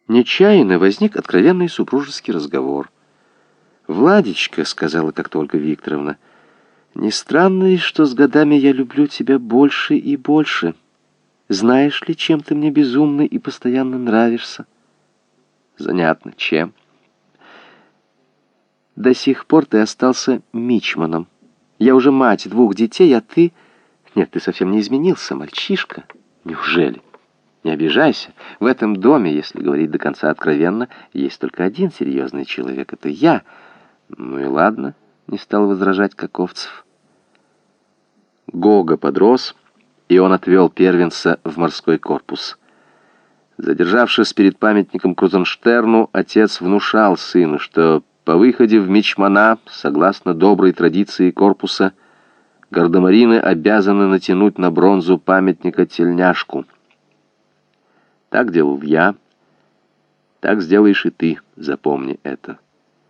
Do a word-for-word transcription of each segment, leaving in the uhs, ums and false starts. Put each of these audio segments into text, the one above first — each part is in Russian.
Нечаянно возник откровенный супружеский разговор. «Владечка», — сказала как-то Ольга Викторовна, — «не странно ли, что с годами я люблю тебя больше и больше? Знаешь ли, чем ты мне безумно и постоянно нравишься?» «Занятно, чем?» «До сих пор ты остался мичманом. Я уже мать двух детей, а ты... Нет, ты совсем не изменился, мальчишка. Неужели? Не обижайся. В этом доме, если говорить до конца откровенно, есть только один серьезный человек. Это я. Ну и ладно», — не стал возражать Каковцев. Гога подрос, и он отвел первенца в морской корпус. Задержавшись перед памятником Крузенштерну, отец внушал сыну, что по выходе в мичмана, согласно доброй традиции корпуса, гардемарины обязаны натянуть на бронзу памятника тельняшку. Так делал я, так сделаешь и ты, запомни это.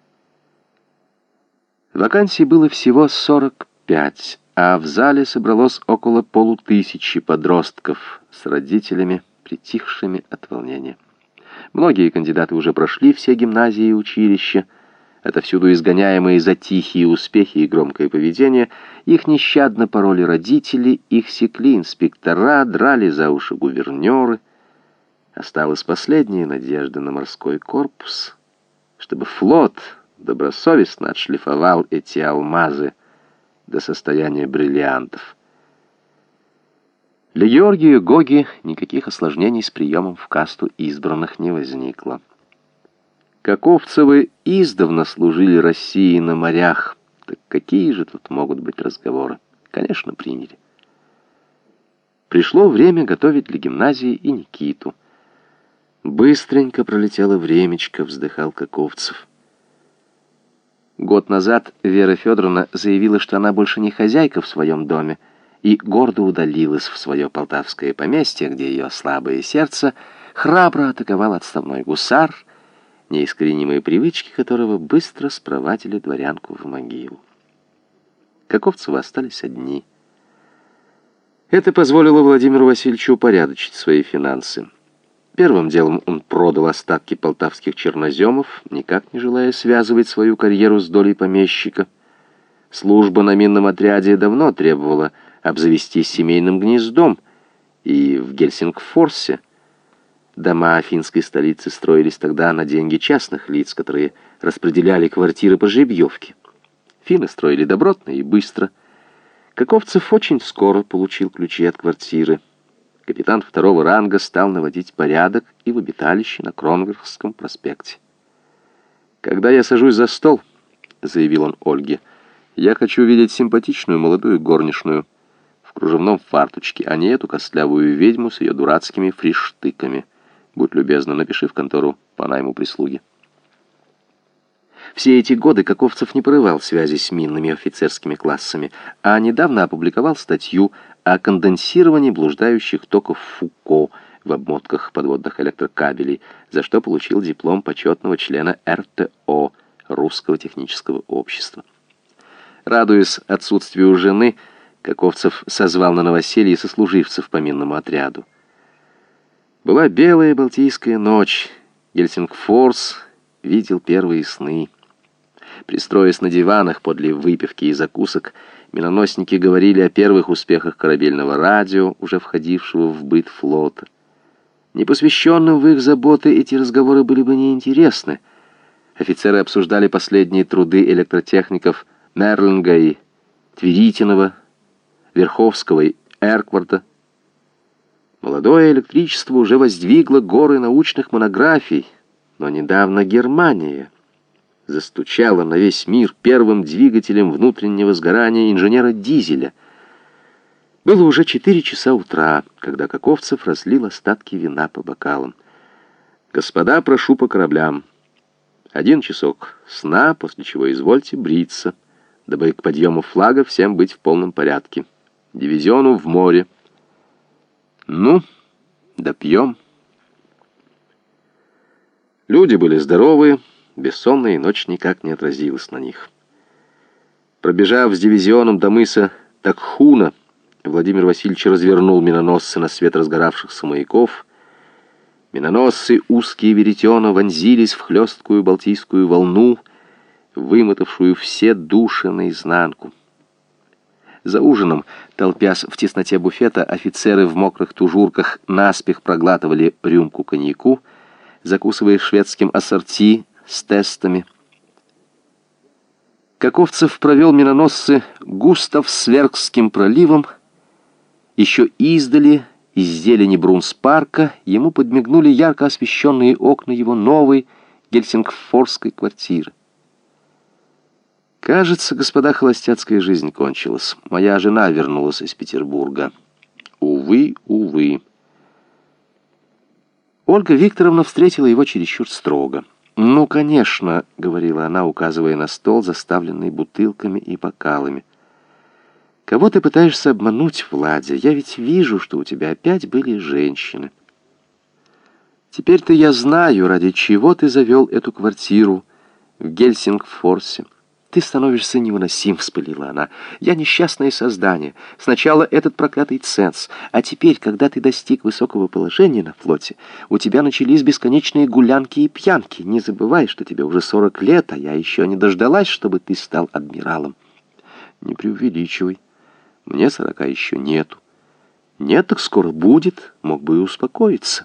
Вакансий было всего сорок пять, а в зале собралось около полутысячи подростков с родителями, притихшими от волнения. Многие кандидаты уже прошли все гимназии и училища, отовсюду изгоняемые за тихие успехи и громкое поведение. Их нещадно пороли родители, их секли инспектора, драли за уши гувернеры. Осталась последняя надежда на морской корпус, чтобы флот добросовестно отшлифовал эти алмазы до состояния бриллиантов. Для Георгия Гоги никаких осложнений с приемом в касту избранных не возникло. Каковцевы издавна служили России на морях. Так какие же тут могут быть разговоры? Конечно, приняли. Пришло время готовить для гимназии и Никиту. Быстренько пролетело времечко, вздыхал Каковцев. Год назад Вера Федоровна заявила, что она больше не хозяйка в своем доме, и гордо удалилась в свое полтавское поместье, где ее слабое сердце храбро атаковал отставной гусар, неискоренимые привычки которого быстро спровадили дворянку в могилу. Каковцевы остались одни. Это позволило Владимиру Васильевичу упорядочить свои финансы. Первым делом он продал остатки полтавских черноземов, никак не желая связывать свою карьеру с долей помещика. Служба на минном отряде давно требовала обзавестись семейным гнездом, и в Гельсингфорсе дома финской столицы строились тогда на деньги частных лиц, которые распределяли квартиры по жеребьевке. Финны строили добротно и быстро. Каковцев очень скоро получил ключи от квартиры. Капитан второго ранга стал наводить порядок и в обиталище на Кронверхском проспекте. «Когда я сажусь за стол, — заявил он Ольге, — я хочу видеть симпатичную молодую горничную в кружевном фартучке, а не эту костлявую ведьму с ее дурацкими фриштыками. Будь любезна, напиши в контору по найму прислуги». Все эти годы Каковцев не порывал связи с минными офицерскими классами, а недавно опубликовал статью о конденсировании блуждающих токов Фуко в обмотках подводных электрокабелей, за что получил диплом почетного члена эр тэ о, Русского технического общества. Радуясь отсутствию жены, Каковцев созвал на новоселье сослуживцев по минному отряду. Была белая балтийская ночь, Гельсингфорс видел первые сны. Пристроясь на диванах подле выпивки и закусок, миноносники говорили о первых успехах корабельного радио, уже входившего в быт флота. Непосвященным в их заботы эти разговоры были бы неинтересны. Офицеры обсуждали последние труды электротехников Мерлинга и Тверитинова, Верховского и Эркварда. Молодое электричество уже воздвигло горы научных монографий, но недавно Германия застучала на весь мир первым двигателем внутреннего сгорания инженера Дизеля. Было уже четыре часа утра, когда Каковцев разлил остатки вина по бокалам. «Господа, прошу по кораблям. Один часок сна, после чего извольте бриться, дабы к подъему флага всем быть в полном порядке. Дивизиону в море. Ну, допьем». Люди были здоровые, бессонная ночь никак не отразилась на них. Пробежав с дивизионом до мыса Такхуна, Владимир Васильевич развернул миноносцы на свет разгоравшихся маяков Миноносцы узкие веретена вонзились в хлесткую балтийскую волну, вымотавшую все души наизнанку. За ужином, толпясь в тесноте буфета, офицеры в мокрых тужурках наспех проглатывали рюмку коньяку, закусывая шведским ассорти с тестами. Каковцев провел миноносцы Густавсвергским проливом. Еще издали, из зелени Брунс-парка, ему подмигнули ярко освещенные окна его новой гельсингфорской квартиры. Кажется, господа, холостяцкая жизнь кончилась. Моя жена вернулась из Петербурга. Увы, увы. Ольга Викторовна встретила его чересчур строго. «Ну, конечно», — говорила она, указывая на стол, заставленный бутылками и бокалами. «Кого ты пытаешься обмануть, Владя? Я ведь вижу, что у тебя опять были женщины. Теперь-то я знаю, ради чего ты завел эту квартиру в Гельсингфорсе. Ты становишься невыносим», — вспылила она. «Я несчастное создание. Сначала этот проклятый ценз, а теперь, когда ты достиг высокого положения на флоте, у тебя начались бесконечные гулянки и пьянки. Не забывай, что тебе уже сорок лет, а я еще не дождалась, чтобы ты стал адмиралом». «Не преувеличивай. Мне сорока еще нету». «Нет, так скоро будет. Мог бы и успокоиться».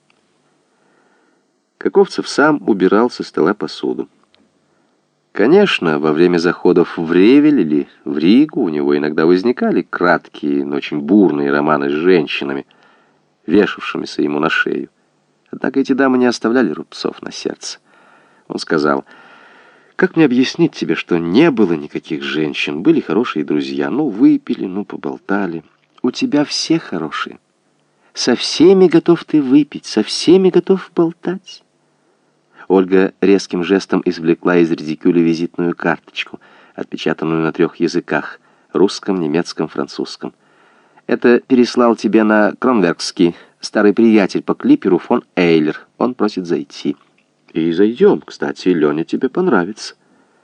Каковцев сам убирал со стола посуду. Конечно, во время заходов в Ревель или в Ригу у него иногда возникали краткие, но очень бурные романы с женщинами, вешавшимися ему на шею. Однако эти дамы не оставляли рубцов на сердце. Он сказал: «Как мне объяснить тебе, что не было никаких женщин? Были хорошие друзья. Ну, выпили, ну, поболтали. У тебя все хорошие. Со всеми готов ты выпить, со всеми готов болтать». Ольга резким жестом извлекла из редикюля визитную карточку, отпечатанную на трех языках — русском, немецком, французском. «Это переслал тебе на Кронверкский старый приятель по клиперу фон Эйлер. Он просит зайти». «И зайдем. Кстати, Леня тебе понравится».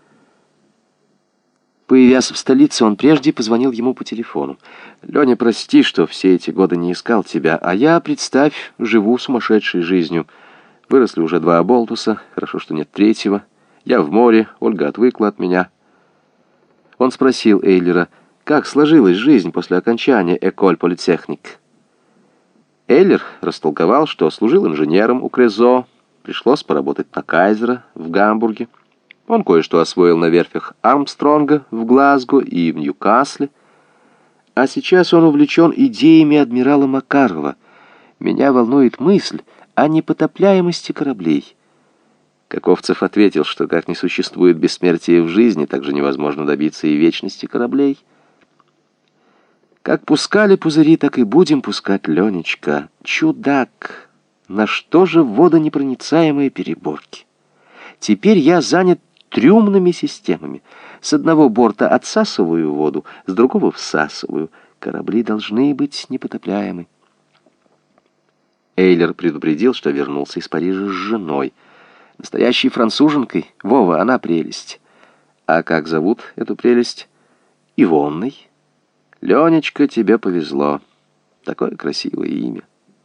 Появясь в столице, он прежде позвонил ему по телефону. «Леня, прости, что все эти годы не искал тебя, а я, представь, живу сумасшедшей жизнью. Выросли уже два оболтуса, хорошо, что нет третьего. Я в море, Ольга отвыкла от меня». Он спросил Эйлера, как сложилась жизнь после окончания Эколь Политехник. Эйлер растолковал, что служил инженером у Крезо, пришлось поработать на Кайзера в Гамбурге. Он кое-что освоил на верфях Армстронга в Глазго и в Ньюкасле. А сейчас он увлечен идеями адмирала Макарова. «Меня волнует мысль о непотопляемости кораблей». Каковцев ответил, что как не существует бессмертия в жизни, так же невозможно добиться и вечности кораблей. «Как пускали пузыри, так и будем пускать, Ленечка. Чудак! На что же водонепроницаемые переборки? Теперь я занят трюмными системами. С одного борта отсасываю воду, с другого всасываю. Корабли должны быть непотопляемы». Эйлер предупредил, что вернулся из Парижа с женой. Настоящей француженкой. Вова, она прелесть. А как зовут эту прелесть? Ивонной. Ленечка, тебе повезло. Такое красивое имя.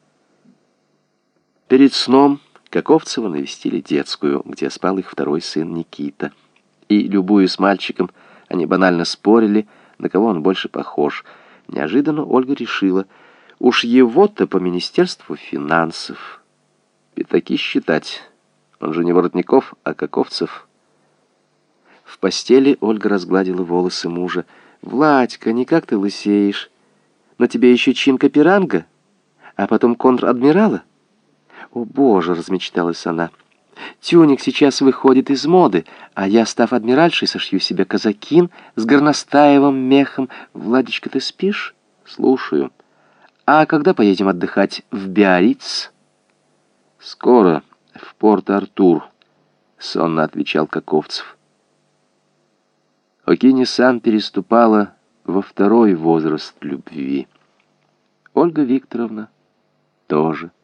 Перед сном Каковцева навестили детскую, где спал их второй сын Никита. И, любуясь мальчиком, они банально спорили, на кого он больше похож. Неожиданно Ольга решила: уж его-то по Министерству финансов. Пятаки считать. Он же не Воротников, а Каковцев. В постели Ольга разгладила волосы мужа. «Владька, никак ты лысеешь. Но тебе еще чин каперанга, а потом контр-адмирала?» «О, Боже!» — размечталась она. «Тюник сейчас выходит из моды, а я, став адмиральшей, сошью себе казакин с горностаевым мехом. Владечка, ты спишь?» «Слушаю. А когда поедем отдыхать в Биарриц?» «Скоро, в Порт-Артур», — сонно отвечал Каковцев. Окини-сан переступала во второй возраст любви. Ольга Викторовна тоже.